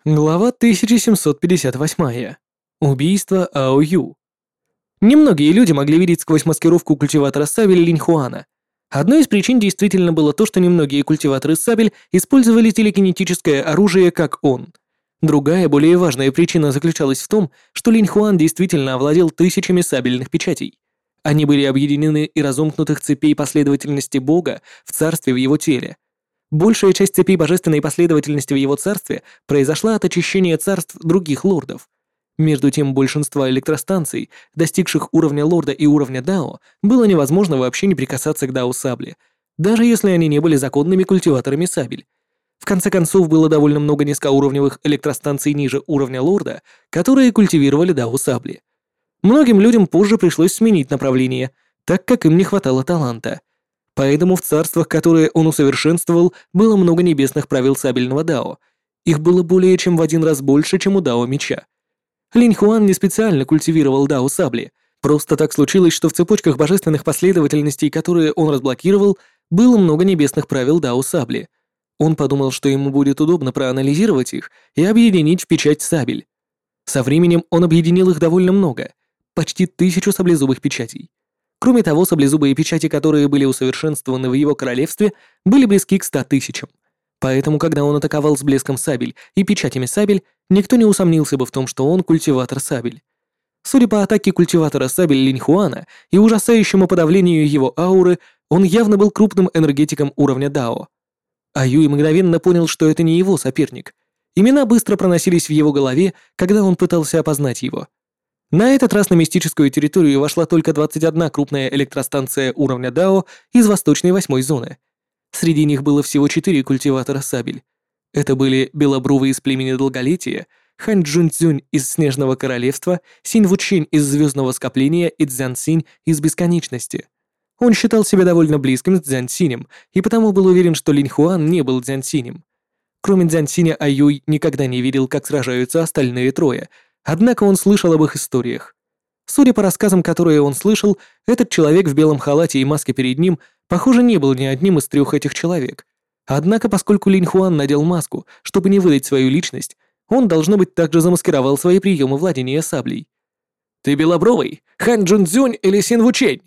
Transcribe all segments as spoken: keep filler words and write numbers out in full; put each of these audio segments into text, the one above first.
Глава тысяча семьсот пятьдесят восемь. Убийство Ао Ю. Немногие люди могли видеть сквозь маскировку культиватора сабель Линьхуана. Одной из причин действительно было то, что немногие культиваторы сабель использовали телекинетическое оружие, как он. Другая, более важная причина заключалась в том, что Линьхуан действительно овладел тысячами сабельных печатей. Они были объединены и разомкнутых цепей последовательности Бога в царстве в его теле. Большая часть цепей божественной последовательности в его царстве произошла от очищения царств других лордов. Между тем, большинство электростанций, достигших уровня лорда и уровня дао, было невозможно вообще не прикасаться к дао сабли, даже если они не были законными культиваторами сабель. В конце концов, было довольно много низкоуровневых электростанций ниже уровня лорда, которые культивировали дао сабли. Многим людям позже пришлось сменить направление, так как им не хватало таланта. Поэтому в царствах, которые он усовершенствовал, было много небесных правил сабельного дао. Их было более чем в один раз больше, чем у дао меча. Линьхуан не специально культивировал дао сабли. Просто так случилось, что в цепочках божественных последовательностей, которые он разблокировал, было много небесных правил дао сабли. Он подумал, что ему будет удобно проанализировать их и объединить в печать сабель. Со временем он объединил их довольно много, почти тысячу саблезубых печатей. Кроме того, саблезубые печати, которые были усовершенствованы в его королевстве, были близки к ста тысячам. Поэтому, когда он атаковал с блеском сабель и печатями сабель, никто не усомнился бы в том, что он культиватор сабель. Судя по атаке культиватора сабель Линьхуана и ужасающему подавлению его ауры, он явно был крупным энергетиком уровня дао. А Юй мгновенно понял, что это не его соперник. Имена быстро проносились в его голове, когда он пытался опознать его. На этот раз на мистическую территорию вошла только двадцать одна крупная электростанция уровня дао из восточной восьмой зоны. Среди них было всего четыре культиватора сабель. Это были Белобрувый из племени Долголетия, Хань Джунцзюнь из Снежного Королевства, Синь Вучень из Звездного Скопления и Цзян Синь из Бесконечности. Он считал себя довольно близким с Цзян Синем и потому был уверен, что Линьхуан не был Цзян Синем. Кроме Цзян Синя, Аюй никогда не видел, как сражаются остальные трое. Однако он слышал об их историях. Судя по рассказам, которые он слышал, этот человек в белом халате и маске перед ним, похоже, не был ни одним из трех этих человек. Однако, поскольку Линьхуан надел маску, чтобы не выдать свою личность, он, должно быть, также замаскировал свои приемы владения саблей. «Ты Белобровый? Хан Джунцзюнь или Син Вучень?»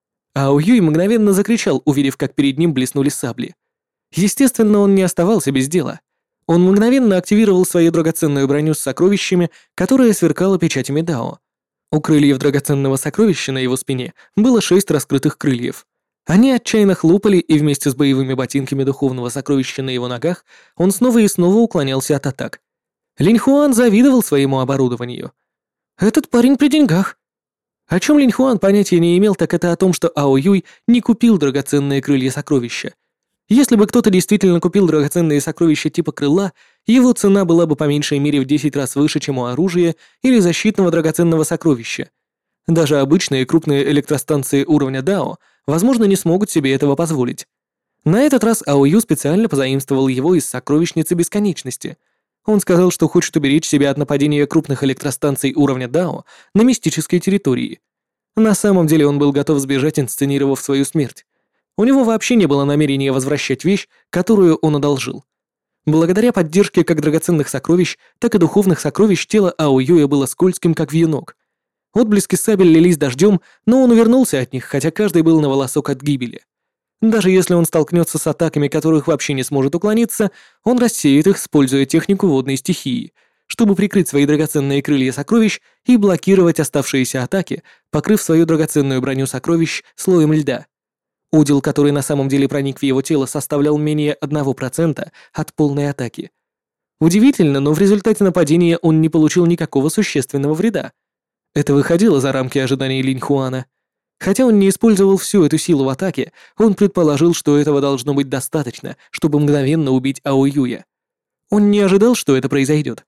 Ао Юй мгновенно закричал, увидев, как перед ним блеснули сабли. Естественно, он не оставался без дела. Он мгновенно активировал свою драгоценную броню с сокровищами, которая сверкала печатями дао. У крыльев драгоценного сокровища на его спине было шесть раскрытых крыльев. Они отчаянно хлопали, и вместе с боевыми ботинками духовного сокровища на его ногах он снова и снова уклонялся от атак. Линьхуан завидовал своему оборудованию. «Этот парень при деньгах». О чем Линьхуан понятия не имел, так это о том, что Ао Юй не купил драгоценные крылья сокровища. Если бы кто-то действительно купил драгоценные сокровища типа крыла, его цена была бы по меньшей мере в десять раз выше, чем у оружия или защитного драгоценного сокровища. Даже обычные крупные электростанции уровня дао, возможно, не смогут себе этого позволить. На этот раз Ао Ю специально позаимствовал его из сокровищницы бесконечности. Он сказал, что хочет уберечь себя от нападения крупных электростанций уровня дао на мистической территории. На самом деле он был готов сбежать, инсценировав свою смерть. У него вообще не было намерения возвращать вещь, которую он одолжил. Благодаря поддержке как драгоценных сокровищ, так и духовных сокровищ тело Ао Юя было скользким, как вьюнок. Отблески сабель лились дождем, но он увернулся от них, хотя каждый был на волосок от гибели. Даже если он столкнется с атаками, которых вообще не сможет уклониться, он рассеет их, используя технику водной стихии, чтобы прикрыть свои драгоценные крылья сокровищ и блокировать оставшиеся атаки, покрыв свою драгоценную броню сокровищ слоем льда. Удел, который на самом деле проник в его тело, составлял менее одного процента от полной атаки. Удивительно, но в результате нападения он не получил никакого существенного вреда. Это выходило за рамки ожиданий Линьхуана. Хотя он не использовал всю эту силу в атаке, он предположил, что этого должно быть достаточно, чтобы мгновенно убить Ао Юя. Он не ожидал, что это произойдет.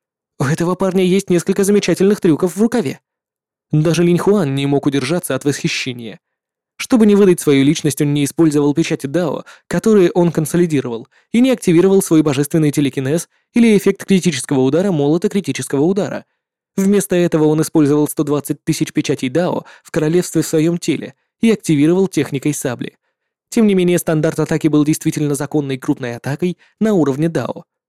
У этого парня есть несколько замечательных трюков в рукаве. Даже Линьхуан не мог удержаться от восхищения. Чтобы не выдать свою личность, он не использовал печати дао, которые он консолидировал, и не активировал свой божественный телекинез или эффект критического удара молота критического удара. Вместо этого он использовал сто двадцать тысяч печатей дао в королевстве в своем теле и активировал техникой сабли. Тем не менее, стандарт атаки был действительно законной крупной атакой на уровне дао.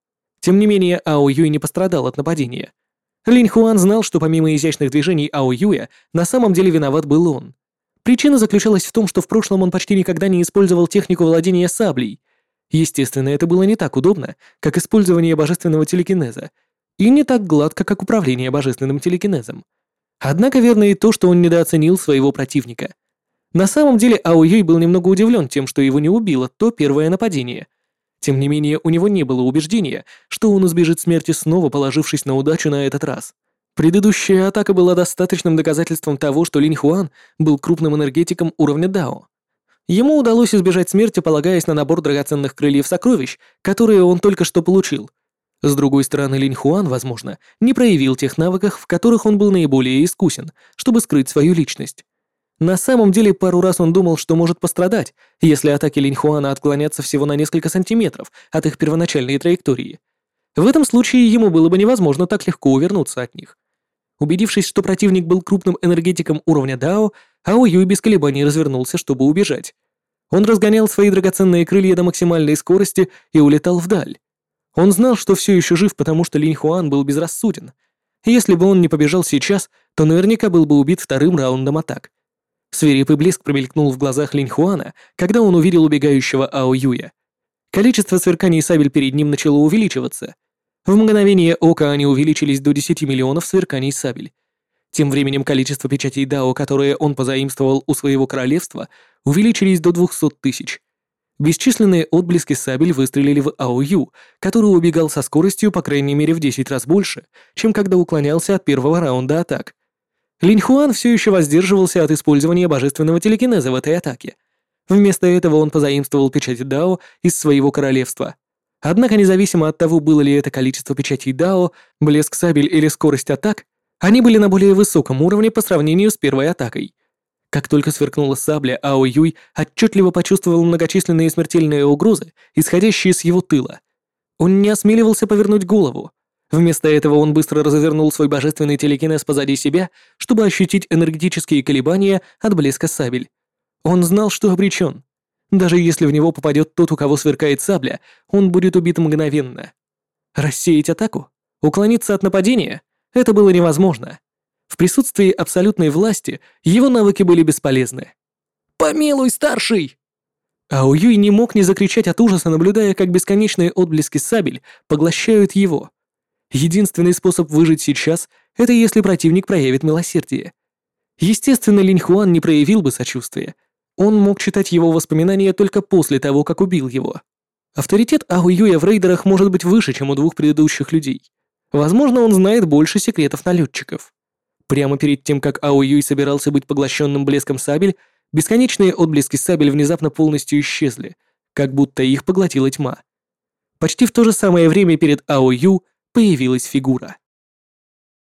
Тем не менее, Ао Юй не пострадал от нападения. Линь Хуан знал, что помимо изящных движений Ао Юя, на самом деле виноват был он. Причина заключалась в том, что в прошлом он почти никогда не использовал технику владения саблей. Естественно, это было не так удобно, как использование божественного телекинеза, и не так гладко, как управление божественным телекинезом. Однако верно и то, что он недооценил своего противника. На самом деле Ао Юй был немного удивлен тем, что его не убило то первое нападение. Тем не менее, у него не было убеждения, что он избежит смерти снова, положившись на удачу на этот раз. Предыдущая атака была достаточным доказательством того, что Линь Хуан был крупным энергетиком уровня Дао. Ему удалось избежать смерти, полагаясь на набор драгоценных крыльев сокровищ, которые он только что получил. С другой стороны, Линь Хуан, возможно, не проявил тех навыков, в которых он был наиболее искусен, чтобы скрыть свою личность. На самом деле, пару раз он думал, что может пострадать, если атаки Линь Хуана отклонятся всего на несколько сантиметров от их первоначальной траектории. В этом случае ему было бы невозможно так легко увернуться от них. Убедившись, что противник был крупным энергетиком уровня Дао, Ао Юй без колебаний развернулся, чтобы убежать. Он разгонял свои драгоценные крылья до максимальной скорости и улетал вдаль. Он знал, что все еще жив, потому что Линь Хуан был безрассуден. Если бы он не побежал сейчас, то наверняка был бы убит вторым раундом атак. Свирепый блеск промелькнул в глазах Линь Хуана, когда он увидел убегающего Ао Юя. Количество сверканий сабель перед ним начало увеличиваться. В мгновение ока они увеличились до десяти миллионов сверканий сабель. Тем временем количество печатей Дао, которые он позаимствовал у своего королевства, увеличились до двухсот тысяч. Бесчисленные отблески сабель выстрелили в Ао Ю, который убегал со скоростью по крайней мере в десять раз больше, чем когда уклонялся от первого раунда атак. Линь Хуан все еще воздерживался от использования божественного телекинеза в этой атаке. Вместо этого он позаимствовал печати Дао из своего королевства. Однако независимо от того, было ли это количество печатей Дао, блеск сабель или скорость атак, они были на более высоком уровне по сравнению с первой атакой. Как только сверкнула сабля, Ао Юй отчетливо почувствовал многочисленные смертельные угрозы, исходящие с его тыла. Он не осмеливался повернуть голову. Вместо этого он быстро развернул свой божественный телекинез позади себя, чтобы ощутить энергетические колебания от блеска сабель. Он знал, что обречен. Даже если в него попадет тот, у кого сверкает сабля, он будет убит мгновенно. Рассеять атаку? Уклониться от нападения? Это было невозможно. В присутствии абсолютной власти его навыки были бесполезны. «Помилуй, старший!» Ао Юй не мог не закричать от ужаса, наблюдая, как бесконечные отблески сабель поглощают его. Единственный способ выжить сейчас — это если противник проявит милосердие. Естественно, Линь Хуан не проявил бы сочувствия. Он мог читать его воспоминания только после того, как убил его. Авторитет Ао Юя в рейдерах может быть выше, чем у двух предыдущих людей. Возможно, он знает больше секретов налетчиков. Прямо перед тем, как Ао Юй собирался быть поглощенным блеском сабель, бесконечные отблески сабель внезапно полностью исчезли, как будто их поглотила тьма. Почти в то же самое время перед Ао Ю появилась фигура.